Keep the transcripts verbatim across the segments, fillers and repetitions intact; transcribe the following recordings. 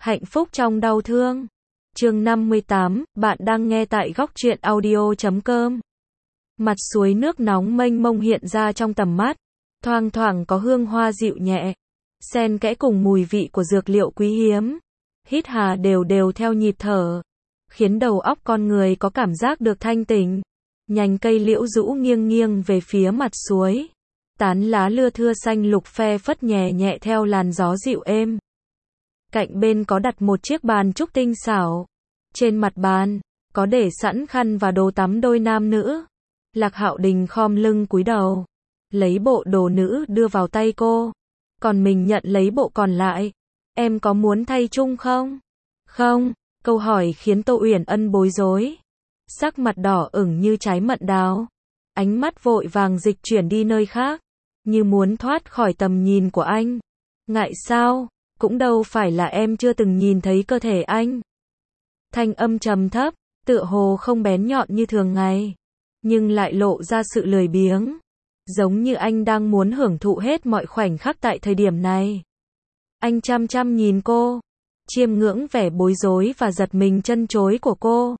Hạnh phúc trong đau thương. Chương năm mươi tám, bạn đang nghe tại góc truyện audio chấm com. Mặt suối nước nóng mênh mông hiện ra trong tầm mắt, thoang thoảng có hương hoa dịu nhẹ, xen kẽ cùng mùi vị của dược liệu quý hiếm. Hít hà đều đều theo nhịp thở, khiến đầu óc con người có cảm giác được thanh tỉnh. Nhành cây liễu rũ nghiêng nghiêng về phía mặt suối, tán lá lưa thưa xanh lục phe phất nhẹ nhẹ theo làn gió dịu êm. Cạnh bên có đặt một chiếc bàn trúc tinh xảo. Trên mặt bàn, có để sẵn khăn và đồ tắm đôi nam nữ. Lạc Hạo Đình khom lưng cúi đầu, lấy bộ đồ nữ đưa vào tay cô. Còn mình nhận lấy bộ còn lại. Em có muốn thay chung không? Không, câu hỏi khiến Tô Uyển Ân bối rối. Sắc mặt đỏ ửng như trái mận đào. Ánh mắt vội vàng dịch chuyển đi nơi khác, như muốn thoát khỏi tầm nhìn của anh. Ngại sao? Cũng đâu phải là em chưa từng nhìn thấy cơ thể anh. Thanh âm trầm thấp, tựa hồ không bén nhọn như thường ngày, nhưng lại lộ ra sự lười biếng. Giống như anh đang muốn hưởng thụ hết mọi khoảnh khắc tại thời điểm này. Anh chăm chăm nhìn cô, chiêm ngưỡng vẻ bối rối và giật mình chân chối của cô.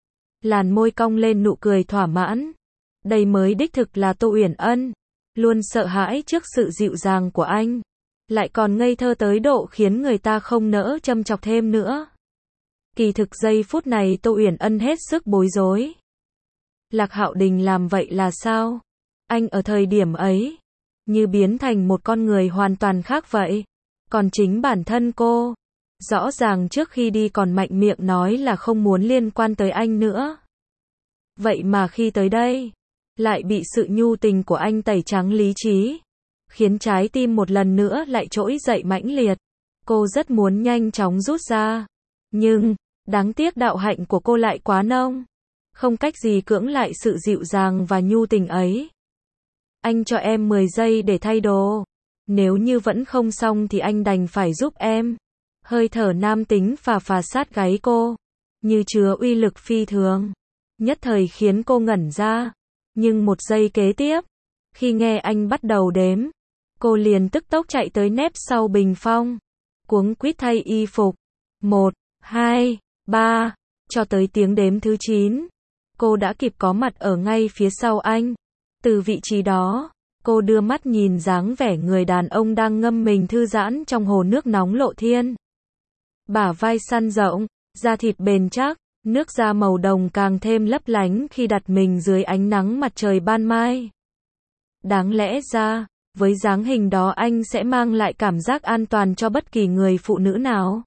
Làn môi cong lên nụ cười thỏa mãn. Đây mới đích thực là Tô Uyển Ân, luôn sợ hãi trước sự dịu dàng của anh, lại còn ngây thơ tới độ khiến người ta không nỡ châm chọc thêm nữa. Kỳ thực giây phút này Tô Uyển Ân hết sức bối rối. Lạc Hạo Đình làm vậy là sao? Anh ở thời điểm ấy, như biến thành một con người hoàn toàn khác vậy. Còn chính bản thân cô, rõ ràng trước khi đi còn mạnh miệng nói là không muốn liên quan tới anh nữa. Vậy mà khi tới đây, lại bị sự nhu tình của anh tẩy trắng lý trí, khiến trái tim một lần nữa lại trỗi dậy mãnh liệt. Cô rất muốn nhanh chóng rút ra, nhưng, đáng tiếc đạo hạnh của cô lại quá nông, không cách gì cưỡng lại sự dịu dàng và nhu tình ấy. Anh cho em mười giây để thay đồ. Nếu như vẫn không xong thì anh đành phải giúp em. Hơi thở nam tính phà phà sát gáy cô, như chứa uy lực phi thường, nhất thời khiến cô ngẩn ra. Nhưng một giây kế tiếp, khi nghe anh bắt đầu đếm, cô liền tức tốc chạy tới nép sau bình phong, cuống quýt thay y phục. Một, hai, ba, cho tới tiếng đếm thứ chín, cô đã kịp có mặt ở ngay phía sau anh. Từ vị trí đó, cô đưa mắt nhìn dáng vẻ người đàn ông đang ngâm mình thư giãn trong hồ nước nóng lộ thiên. Bả vai săn rộng, da thịt bền chắc, nước da màu đồng càng thêm lấp lánh khi đặt mình dưới ánh nắng mặt trời ban mai. Đáng lẽ ra, với dáng hình đó anh sẽ mang lại cảm giác an toàn cho bất kỳ người phụ nữ nào.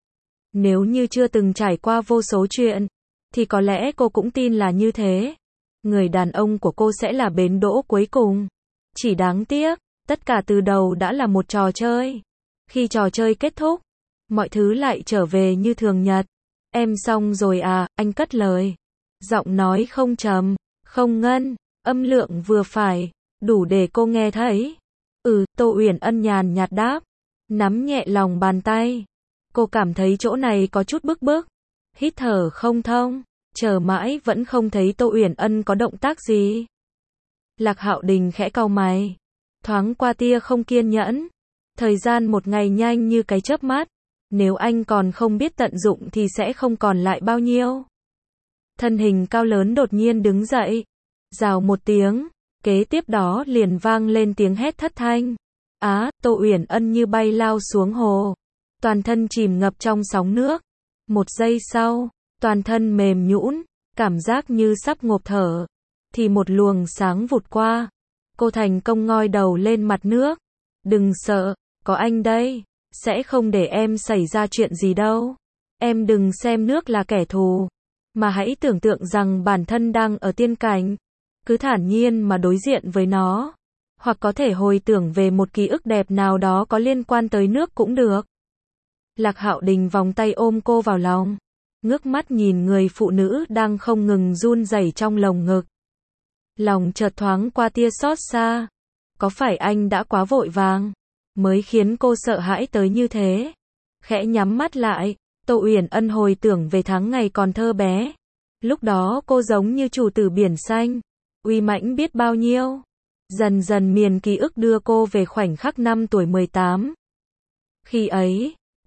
Nếu như chưa từng trải qua vô số chuyện, thì có lẽ cô cũng tin là như thế. Người đàn ông của cô sẽ là bến đỗ cuối cùng. Chỉ đáng tiếc, tất cả từ đầu đã là một trò chơi. Khi trò chơi kết thúc, mọi thứ lại trở về như thường nhật. Em xong rồi à, anh cất lời. Giọng nói không trầm, không ngân, âm lượng vừa phải, đủ để cô nghe thấy. Ừ, Tô Uyển Ân nhàn nhạt đáp, nắm nhẹ lòng bàn tay. Cô cảm thấy chỗ này có chút bức bức, hít thở không thông, chờ mãi vẫn không thấy Tô Uyển Ân có động tác gì. Lạc Hạo Đình khẽ cau mày, thoáng qua tia không kiên nhẫn. Thời gian một ngày nhanh như cái chớp mắt, nếu anh còn không biết tận dụng thì sẽ không còn lại bao nhiêu. Thân hình cao lớn đột nhiên đứng dậy, rào một tiếng, kế tiếp đó liền vang lên tiếng hét thất thanh. Á, Tô Uyển Ân như bay lao xuống hồ, toàn thân chìm ngập trong sóng nước. Một giây sau, toàn thân mềm nhũn, cảm giác như sắp ngộp thở, thì một luồng sáng vụt qua. Cô thành công ngoi đầu lên mặt nước. Đừng sợ, có anh đây, sẽ không để em xảy ra chuyện gì đâu. Em đừng xem nước là kẻ thù, mà hãy tưởng tượng rằng bản thân đang ở tiên cảnh. Cứ thản nhiên mà đối diện với nó, hoặc có thể hồi tưởng về một ký ức đẹp nào đó có liên quan tới nước cũng được. Lạc Hạo Đình vòng tay ôm cô vào lòng, ngước mắt nhìn người phụ nữ đang không ngừng run rẩy trong lồng ngực. Lòng chợt thoáng qua tia xót xa. Có phải anh đã quá vội vàng, mới khiến cô sợ hãi tới như thế? Khẽ nhắm mắt lại, Tô Uyển Ân hồi tưởng về tháng ngày còn thơ bé. Lúc đó cô giống như chủ tử biển xanh, uy mãnh biết bao nhiêu. Dần dần miền ký ức đưa cô về khoảnh khắc năm tuổi mười tám. Khi ấy, cô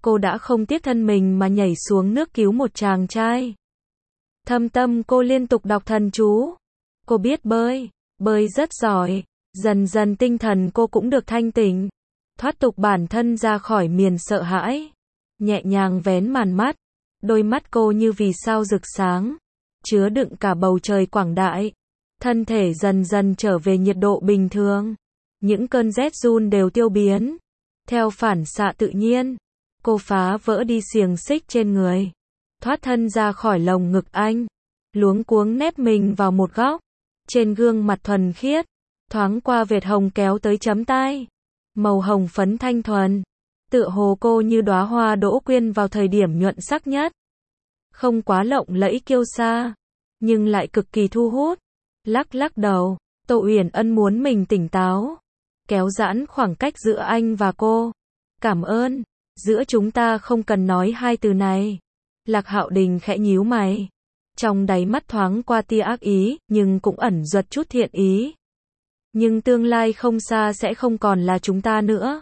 cô đã không tiếc thân mình mà nhảy xuống nước cứu một chàng trai. Thâm tâm cô liên tục đọc thần chú. Cô biết bơi, bơi rất giỏi. Dần dần tinh thần cô cũng được thanh tỉnh. Thoát tục bản thân ra khỏi miền sợ hãi. Nhẹ nhàng vén màn mắt. Đôi mắt cô như vì sao rực sáng. Chứa đựng cả bầu trời quảng đại. Thân thể dần dần trở về nhiệt độ bình thường. Những cơn rét run đều tiêu biến. Theo phản xạ tự nhiên, cô phá vỡ đi xiềng xích trên người. Thoát thân ra khỏi lồng ngực anh. Luống cuống nép mình vào một góc. Trên gương mặt thuần khiết, thoáng qua vệt hồng kéo tới chấm tai. Màu hồng phấn thanh thuần. Tựa hồ cô như đóa hoa đỗ quyên vào thời điểm nhuận sắc nhất. Không quá lộng lẫy kiêu sa, nhưng lại cực kỳ thu hút. Lắc lắc đầu, Tô Uyển Ân muốn mình tỉnh táo. Kéo giãn khoảng cách giữa anh và cô. Cảm ơn, giữa chúng ta không cần nói hai từ này. Lạc Hạo Đình khẽ nhíu mày. Trong đáy mắt thoáng qua tia ác ý, nhưng cũng ẩn duật chút thiện ý. Nhưng tương lai không xa sẽ không còn là chúng ta nữa.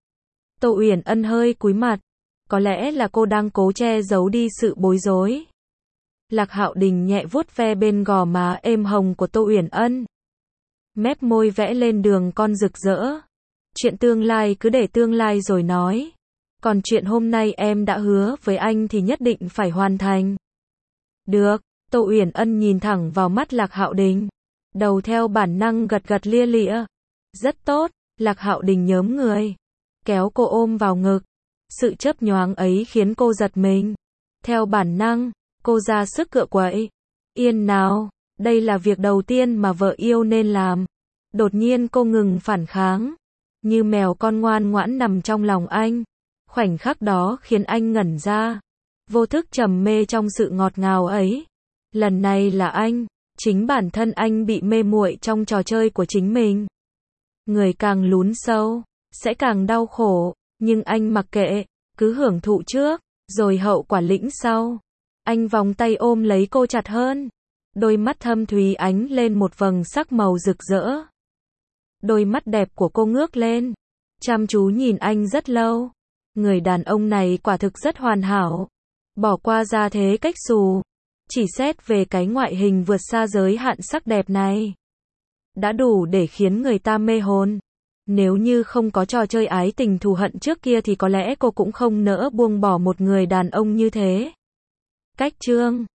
Tô Uyển Ân hơi cúi mặt. Có lẽ là cô đang cố che giấu đi sự bối rối. Lạc Hạo Đình nhẹ vuốt ve bên gò má êm hồng của Tô Uyển Ân. Mép môi vẽ lên đường con rực rỡ. Chuyện tương lai cứ để tương lai rồi nói. Còn chuyện hôm nay em đã hứa với anh thì nhất định phải hoàn thành. Được, Tô Uyển Ân nhìn thẳng vào mắt Lạc Hạo Đình. Đầu theo bản năng gật gật lia lịa. Rất tốt, Lạc Hạo Đình nhớm người. Kéo cô ôm vào ngực. Sự chớp nhoáng ấy khiến cô giật mình. Theo bản năng, cô ra sức cựa quậy. Yên nào, đây là việc đầu tiên mà vợ yêu nên làm. Đột nhiên cô ngừng phản kháng. Như mèo con ngoan ngoãn nằm trong lòng anh. Khoảnh khắc đó khiến anh ngẩn ra. Vô thức trầm mê trong sự ngọt ngào ấy. Lần này là anh, chính bản thân anh bị mê muội trong trò chơi của chính mình. Người càng lún sâu, sẽ càng đau khổ, nhưng anh mặc kệ, cứ hưởng thụ trước, rồi hậu quả lĩnh sau. Anh vòng tay ôm lấy cô chặt hơn. Đôi mắt thâm thúy ánh lên một vầng sắc màu rực rỡ. Đôi mắt đẹp của cô ngước lên, chăm chú nhìn anh rất lâu. Người đàn ông này quả thực rất hoàn hảo. Bỏ qua gia thế cách xù, chỉ xét về cái ngoại hình vượt xa giới hạn sắc đẹp này, đã đủ để khiến người ta mê hồn. Nếu như không có trò chơi ái tình thù hận trước kia thì có lẽ cô cũng không nỡ buông bỏ một người đàn ông như thế. Cách chương